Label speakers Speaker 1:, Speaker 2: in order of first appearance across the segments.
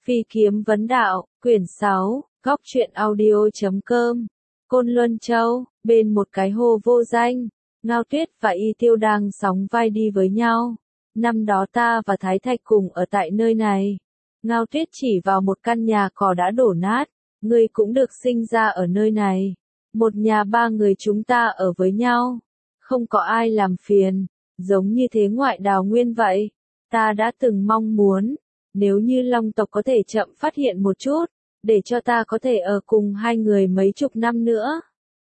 Speaker 1: Phi kiếm vấn đạo, quyển 6, góc truyện audio.com, Côn Luân Châu, bên một cái hồ vô danh, Ngao Tuyết và Y Tiêu đang sóng vai đi với nhau. Năm đó ta và Thái Thạch cùng ở tại nơi này. Ngao Tuyết chỉ vào một căn nhà cỏ đã đổ nát, ngươi cũng được sinh ra ở nơi này. Một nhà ba người chúng ta ở với nhau, không có ai làm phiền, giống như thế ngoại đào nguyên vậy. Ta đã từng mong muốn, nếu như Long tộc có thể chậm phát hiện một chút, để cho ta có thể ở cùng hai người mấy chục năm nữa.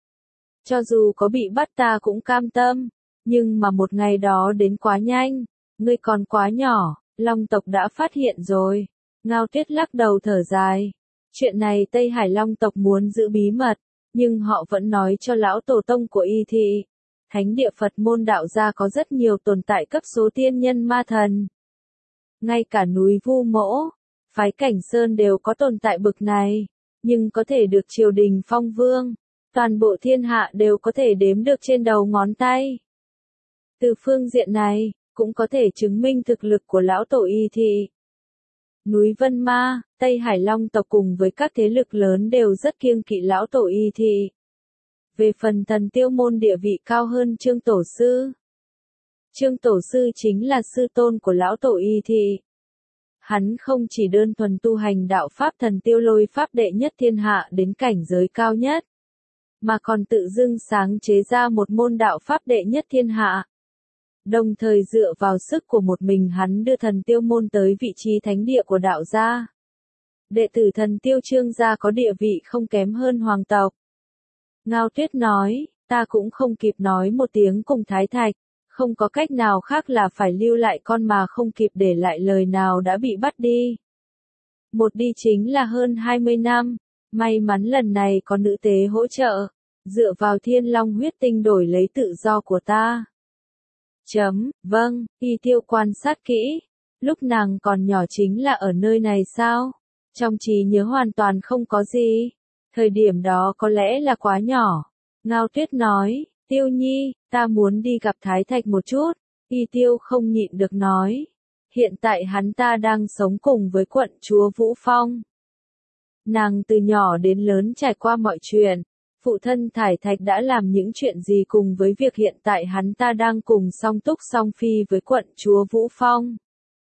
Speaker 1: Cho dù có bị bắt ta cũng cam tâm, nhưng mà một ngày đó đến quá nhanh, ngươi còn quá nhỏ, Long tộc đã phát hiện rồi. Ngao Tuyết lắc đầu thở dài. Chuyện này Tây Hải Long tộc muốn giữ bí mật, nhưng họ vẫn nói cho lão tổ tông của Y Thị. Thánh địa Phật môn đạo gia có rất nhiều tồn tại cấp số tiên nhân ma thần. Ngay cả núi Vu Mỗ, phái Cảnh Sơn đều có tồn tại bực này, nhưng có thể được triều đình phong vương, toàn bộ thiên hạ đều có thể đếm được trên đầu ngón tay. Từ phương diện này, cũng có thể chứng minh thực lực của lão tổ Y Thị. Núi Vân Ma, Tây Hải Long tộc cùng với các thế lực lớn đều rất kiêng kỵ lão tổ Y Thị. Về phần Thần Tiêu môn địa vị cao hơn Trương Tổ Sư. Trương Tổ Sư chính là sư tôn của lão tổ Y Thị. Hắn không chỉ đơn thuần tu hành đạo pháp Thần Tiêu Lôi pháp đệ nhất thiên hạ đến cảnh giới cao nhất, mà còn tự dưng sáng chế ra một môn đạo pháp đệ nhất thiên hạ. Đồng thời dựa vào sức của một mình hắn đưa Thần Tiêu môn tới vị trí thánh địa của đạo gia. Đệ tử Thần Tiêu Trương gia có địa vị không kém hơn hoàng tộc. Ngao Tuyết nói, ta cũng không kịp nói một tiếng cùng Thái Thạch, không có cách nào khác là phải lưu lại con mà không kịp để lại lời nào đã bị bắt đi. Một đi chính là hơn 20 năm, may mắn lần này có nữ tế hỗ trợ, dựa vào Thiên Long huyết tinh đổi lấy tự do của ta. Vâng, Y Tiêu quan sát kỹ, lúc nàng còn nhỏ chính là ở nơi này sao? Trong trí nhớ hoàn toàn không có gì. Thời điểm đó có lẽ là quá nhỏ. Ngao Tuyết nói, Tiêu Nhi, ta muốn đi gặp Thái Thạch một chút. Y Tiêu không nhịn được nói. Hiện tại hắn ta đang sống cùng với quận chúa Vũ Phong. Nàng từ nhỏ đến lớn trải qua mọi chuyện. Phụ thân Thái Thạch đã làm những chuyện gì cùng với việc hiện tại hắn ta đang cùng song túc song phi với quận chúa Vũ Phong.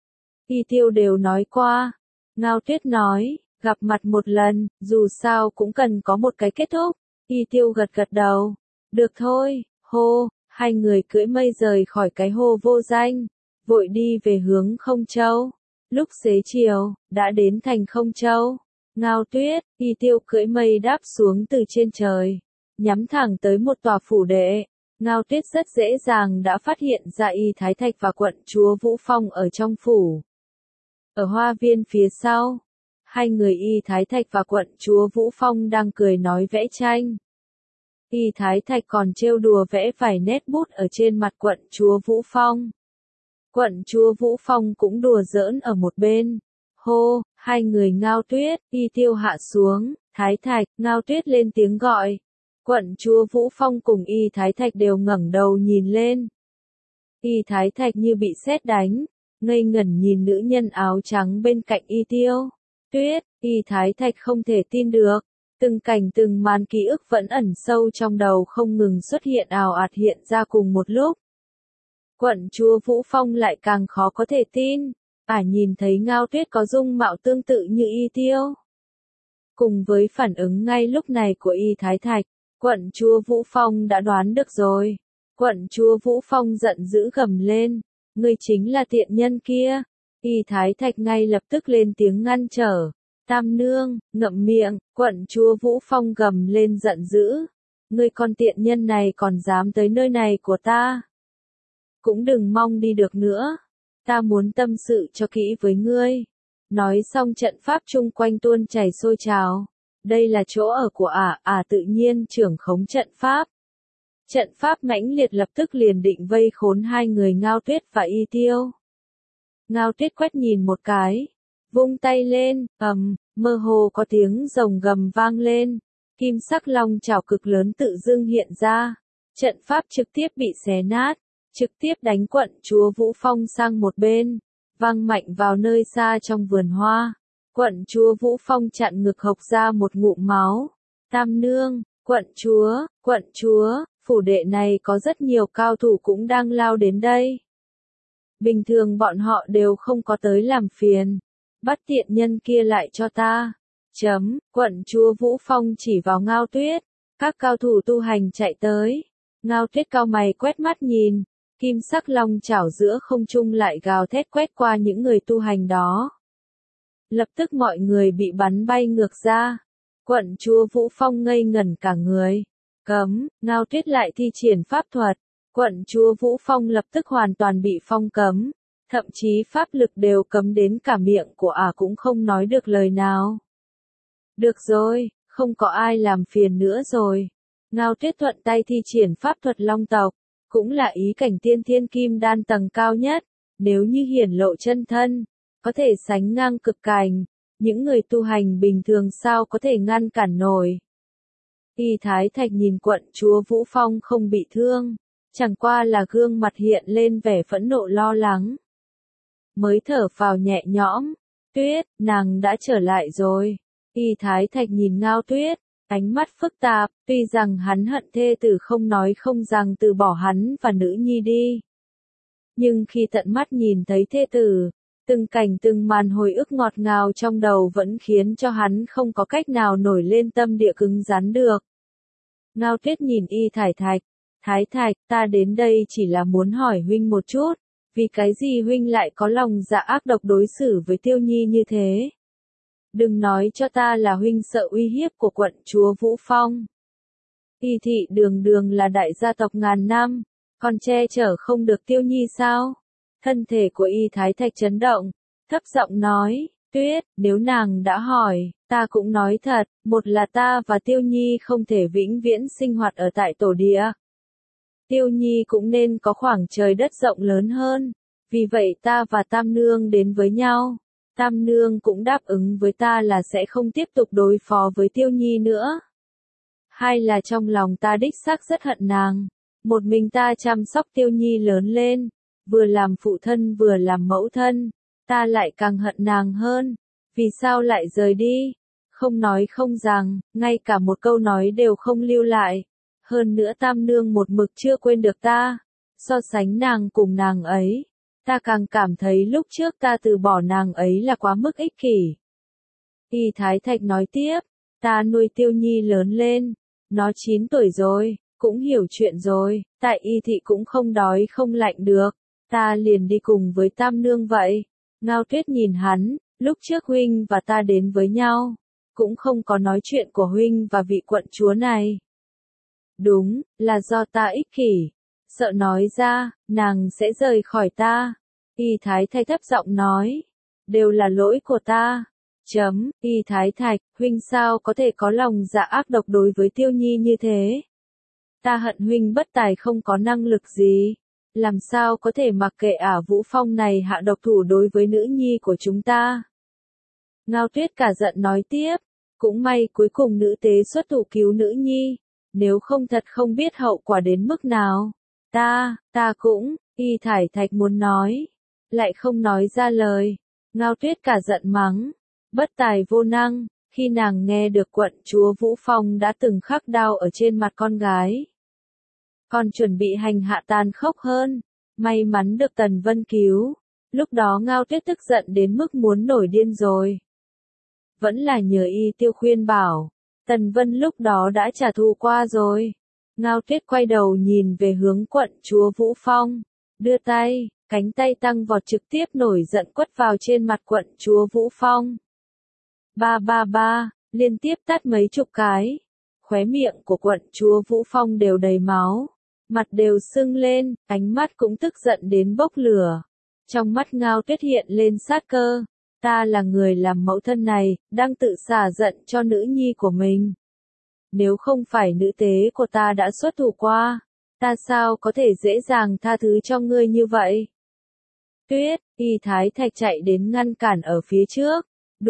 Speaker 1: Y Tiêu đều nói qua. Ngao Tuyết nói, gặp mặt một lần, dù sao cũng cần có một cái kết thúc. Y Tiêu gật gật đầu. Được thôi, hô, hai người cưỡi mây rời khỏi cái hồ vô danh, vội đi về hướng Không Châu. Lúc xế chiều, đã đến thành Không Châu. Ngao Tuyết, Y Tiêu cưỡi mây đáp xuống từ trên trời, nhắm thẳng tới một tòa phủ đệ. Ngao Tuyết rất dễ dàng đã phát hiện ra Y Thái Thạch và quận chúa Vũ Phong ở trong phủ. Ở hoa viên phía sau, hai người Y Thái Thạch và quận chúa Vũ Phong đang cười nói vẽ tranh. Y Thái Thạch còn trêu đùa vẽ vài nét bút ở trên mặt quận chúa Vũ Phong. Quận chúa Vũ Phong cũng đùa giỡn ở một bên. Hô, hai người Ngao Tuyết, Y Tiêu hạ xuống, Thái Thạch, Ngao Tuyết lên tiếng gọi. Quận chúa Vũ Phong cùng Y Thái Thạch đều ngẩng đầu nhìn lên. Y Thái Thạch như bị sét đánh, ngây ngẩn nhìn nữ nhân áo trắng bên cạnh Y Tiêu. Tuyết, Y Thái Thạch không thể tin được. Từng cảnh từng màn ký ức vẫn ẩn sâu trong đầu không ngừng xuất hiện ào ạt hiện ra cùng một lúc. Quận chúa Vũ Phong lại càng khó có thể tin. Nhìn thấy Ngao Tuyết có dung mạo tương tự như Y Tiêu. Cùng với phản ứng ngay lúc này của Y Thái Thạch, quận chúa Vũ Phong đã đoán được rồi. Quận chúa Vũ Phong giận dữ gầm lên, ngươi chính là tiện nhân kia. Y Thái Thạch ngay lập tức lên tiếng ngăn trở. Tam nương, ngậm miệng, quận chúa Vũ Phong gầm lên giận dữ. Ngươi con tiện nhân này còn dám tới nơi này của ta. Cũng đừng mong đi được nữa. Ta muốn tâm sự cho kỹ với ngươi. Nói xong trận pháp chung quanh tuôn chảy sôi trào. Đây là chỗ ở của tự nhiên trưởng khống trận pháp. Trận pháp mãnh liệt lập tức liền định vây khốn hai người Ngao Tuyết và Y Tiêu. Ngao Tuyết quét nhìn một cái, vung tay lên, mơ hồ có tiếng rồng gầm vang lên. Kim sắc long chảo cực lớn tự dưng hiện ra. Trận pháp trực tiếp bị xé nát. Trực tiếp đánh quận chúa Vũ Phong sang một bên, văng mạnh vào nơi xa trong vườn hoa. Quận chúa Vũ Phong chặn ngực hộc ra một ngụm máu. Tam nương, quận chúa, phủ đệ này có rất nhiều cao thủ cũng đang lao đến đây. Bình thường bọn họ đều không có tới làm phiền. Bắt tiện nhân kia lại cho ta. Quận chúa Vũ Phong chỉ vào Ngao Tuyết. Các cao thủ tu hành chạy tới. Ngao Tuyết cau mày quét mắt nhìn. Kim sắc long chảo giữa không trung lại gào thét quét qua những người tu hành đó. Lập tức mọi người bị bắn bay ngược ra. Quận chúa Vũ Phong ngây ngẩn cả người. Cấm, Ngao Tuyết lại thi triển pháp thuật. Quận chúa Vũ Phong lập tức hoàn toàn bị phong cấm. Thậm chí pháp lực đều cấm đến cả miệng của cũng không nói được lời nào. Được rồi, không có ai làm phiền nữa rồi. Ngao Tuyết thuận tay thi triển pháp thuật long tộc. Cũng là ý cảnh tiên thiên kim đan tầng cao nhất. Nếu như hiển lộ chân thân, có thể sánh ngang cực cảnh. Những người tu hành bình thường sao có thể ngăn cản nổi. Y Thái Thạch nhìn quận chúa Vũ Phong không bị thương. Chẳng qua là gương mặt hiện lên vẻ phẫn nộ lo lắng. Mới thở phào nhẹ nhõm. Tuyết, nàng đã trở lại rồi. Y Thái Thạch nhìn Ngao Tuyết, ánh mắt phức tạp, tuy rằng hắn hận thê tử không nói không rằng từ bỏ hắn và nữ nhi đi. Nhưng khi tận mắt nhìn thấy thê tử, từng cảnh từng màn hồi ức ngọt ngào trong đầu vẫn khiến cho hắn không có cách nào nổi lên tâm địa cứng rắn được. Ngao Tuyết nhìn Y Thái Thạch, ta đến đây chỉ là muốn hỏi huynh một chút, vì cái gì huynh lại có lòng dạ ác độc đối xử với Tiêu Nhi như thế? Đừng nói cho ta là huynh sợ uy hiếp của quận chúa Vũ Phong. Y thị đường đường là đại gia tộc ngàn năm, còn che chở không được Tiêu Nhi sao? Thân thể của Y Thái Thạch chấn động, thấp giọng nói, Tuyết, nếu nàng đã hỏi, ta cũng nói thật, một là ta và Tiêu Nhi không thể vĩnh viễn sinh hoạt ở tại tổ địa. Tiêu Nhi cũng nên có khoảng trời đất rộng lớn hơn, vì vậy ta và Tam Nương đến với nhau. Tam Nương cũng đáp ứng với ta là sẽ không tiếp tục đối phó với Tiêu Nhi nữa. Hai là trong lòng ta đích xác rất hận nàng, một mình ta chăm sóc Tiêu Nhi lớn lên, vừa làm phụ thân vừa làm mẫu thân, ta lại càng hận nàng hơn, vì sao lại rời đi, không nói không rằng, ngay cả một câu nói đều không lưu lại, hơn nữa Tam Nương một mực chưa quên được ta, so sánh nàng cùng nàng ấy, ta càng cảm thấy lúc trước ta từ bỏ nàng ấy là quá mức ích kỷ. Y Thái Thạch nói tiếp, ta nuôi Tiêu Nhi lớn lên, nó 9 tuổi rồi, cũng hiểu chuyện rồi, tại Y thị cũng không đói không lạnh được, ta liền đi cùng với Tam Nương vậy. Ngao Tuyết nhìn hắn, lúc trước huynh và ta đến với nhau, cũng không có nói chuyện của huynh và vị quận chúa này. Đúng, là do ta ích kỷ, sợ nói ra, nàng sẽ rời khỏi ta. Y Thái Thạch thấp giọng nói, đều là lỗi của ta. Y Thái Thạch, huynh sao có thể có lòng dạ ác độc đối với Tiêu Nhi như thế? Ta hận huynh bất tài không có năng lực gì, làm sao có thể mặc kệ Vũ Phong này hạ độc thủ đối với nữ nhi của chúng ta? Ngao Tuyết cả giận nói tiếp, cũng may cuối cùng nữ tế xuất thủ cứu nữ nhi, nếu không thật không biết hậu quả đến mức nào. Ta cũng, Y Thái Thạch muốn nói, lại không nói ra lời. Ngao Tuyết cả giận mắng, bất tài vô năng, khi nàng nghe được quận chúa Vũ Phong đã từng khắc đao ở trên mặt con gái. Còn chuẩn bị hành hạ tàn khốc hơn, may mắn được Tần Vân cứu, lúc đó Ngao Tuyết tức giận đến mức muốn nổi điên rồi. Vẫn là nhờ Y Tiêu khuyên bảo, Tần Vân lúc đó đã trả thù qua rồi. Ngao Tuyết quay đầu nhìn về hướng quận chúa Vũ Phong, đưa tay, cánh tay tăng vọt trực tiếp nổi giận quất vào trên mặt quận chúa Vũ Phong. Ba, liên tiếp tát mấy chục cái. Khóe miệng của quận chúa Vũ Phong đều đầy máu, mặt đều sưng lên, ánh mắt cũng tức giận đến bốc lửa. Trong mắt Ngao Tuyết hiện lên sát cơ, ta là người làm mẫu thân này, đang tự xả giận cho nữ nhi của mình. Nếu không phải nữ tế của ta đã xuất thủ qua, ta sao có thể dễ dàng tha thứ cho ngươi như vậy? Tuyết, Y Thái Thạch chạy đến ngăn cản ở phía trước.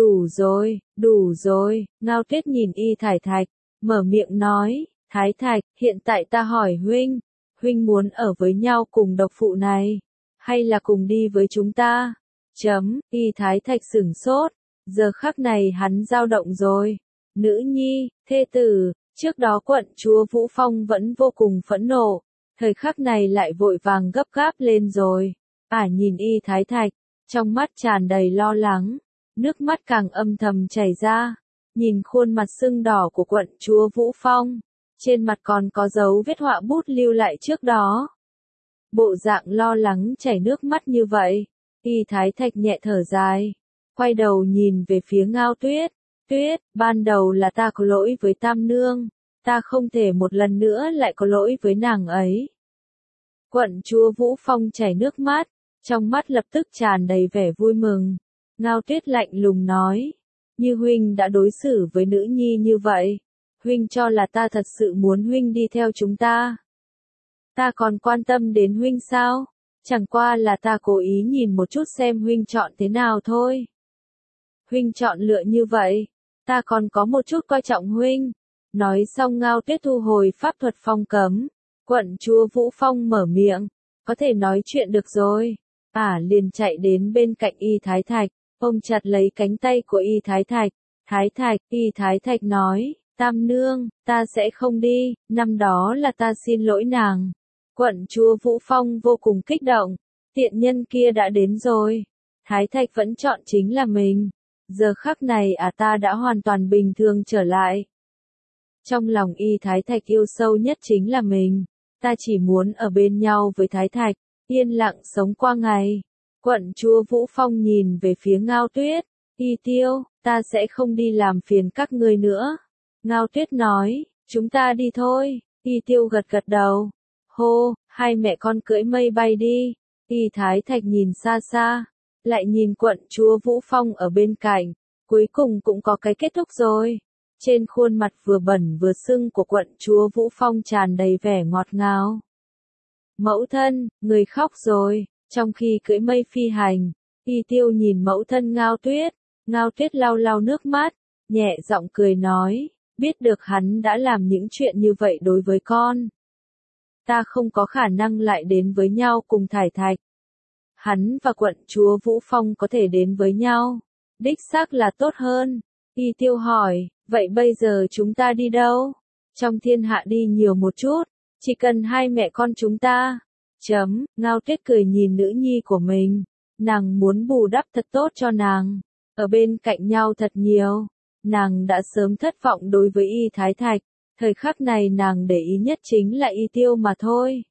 Speaker 1: Đủ rồi, Ngao Tuyết nhìn Y Thái Thạch, mở miệng nói, Thái Thạch, hiện tại ta hỏi huynh muốn ở với nhau cùng độc phụ này, hay là cùng đi với chúng ta? Y Thái Thạch sửng sốt, Giờ khắc này hắn dao động rồi. Nữ nhi, thê tử, trước đó quận chúa Vũ Phong vẫn vô cùng phẫn nộ, thời khắc này lại vội vàng gấp gáp lên rồi. Nhìn Y Thái Thạch, trong mắt tràn đầy lo lắng, nước mắt càng âm thầm chảy ra, nhìn khuôn mặt sưng đỏ của quận chúa Vũ Phong, trên mặt còn có dấu vết họa bút lưu lại trước đó. Bộ dạng lo lắng chảy nước mắt như vậy, Y Thái Thạch nhẹ thở dài, quay đầu nhìn về phía Ngao Tuyết. Tuyết, ban đầu là ta có lỗi với Tam Nương, ta không thể một lần nữa lại có lỗi với nàng ấy. Quận chúa Vũ Phong chảy nước mắt, trong mắt lập tức tràn đầy vẻ vui mừng. Ngao Tuyết lạnh lùng nói, như huynh đã đối xử với nữ nhi như vậy, huynh cho là ta thật sự muốn huynh đi theo chúng ta. Ta còn quan tâm đến huynh sao? Chẳng qua là ta cố ý nhìn một chút xem huynh chọn thế nào thôi. Huynh chọn lựa như vậy, ta còn có một chút coi trọng huynh. Nói xong Ngao Tuyết thu hồi pháp thuật phong cấm. Quận chúa Vũ Phong mở miệng, có thể nói chuyện được rồi. Liền chạy đến bên cạnh Y Thái Thạch, ôm chặt lấy cánh tay của Y Thái Thạch. Thái Thạch, Y Thái Thạch nói, Tam Nương, ta sẽ không đi, năm đó là ta xin lỗi nàng. Quận chúa Vũ Phong vô cùng kích động, tiện nhân kia đã đến rồi. Thái Thạch vẫn chọn chính là mình. Giờ khắc này ta đã hoàn toàn bình thường trở lại. Trong lòng Y Thái Thạch yêu sâu nhất chính là mình. Ta chỉ muốn ở bên nhau với Thái Thạch, yên lặng sống qua ngày. Quận chúa Vũ Phong nhìn về phía Ngao Tuyết. Y Tiêu, ta sẽ không đi làm phiền các ngươi nữa. Ngao Tuyết nói, chúng ta đi thôi. Y Tiêu gật gật đầu. Hô, hai mẹ con cưỡi mây bay đi. Y Thái Thạch nhìn xa xa, lại nhìn quận chúa Vũ Phong ở bên cạnh, cuối cùng cũng có cái kết thúc rồi. Trên khuôn mặt vừa bẩn vừa sưng của quận chúa Vũ Phong tràn đầy vẻ ngọt ngào. Mẫu thân, người khóc rồi, trong khi cưỡi mây phi hành, Y Tiêu nhìn mẫu thân Ngao Tuyết lau lau nước mắt, nhẹ giọng cười nói, biết được hắn đã làm những chuyện như vậy đối với con. Ta không có khả năng lại đến với nhau cùng Thái Thạch. Hắn và quận chúa Vũ Phong có thể đến với nhau, đích xác là tốt hơn. Y Tiêu hỏi, vậy bây giờ chúng ta đi đâu? Trong thiên hạ đi nhiều một chút, chỉ cần hai mẹ con chúng ta. Ngao Tuyết cười nhìn nữ nhi của mình, nàng muốn bù đắp thật tốt cho nàng, ở bên cạnh nhau thật nhiều. Nàng đã sớm thất vọng đối với Y Thái Thạch, thời khắc này nàng để ý nhất chính là Y Tiêu mà thôi.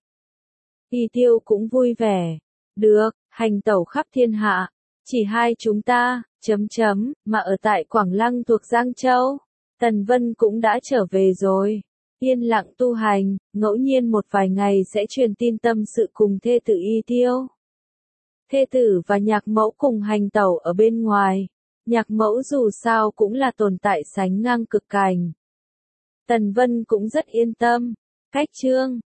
Speaker 1: Y Tiêu cũng vui vẻ, được, hành tẩu khắp thiên hạ, chỉ hai chúng ta, mà ở tại Quảng Lăng thuộc Giang Châu. Tần Vân cũng đã trở về rồi, yên lặng tu hành, ngẫu nhiên một vài ngày sẽ truyền tin tâm sự cùng thê tử Y Tiêu. Thê tử và nhạc mẫu cùng hành tẩu ở bên ngoài, nhạc mẫu dù sao cũng là tồn tại sánh ngang cực cảnh. Tần Vân cũng rất yên tâm, cách chương.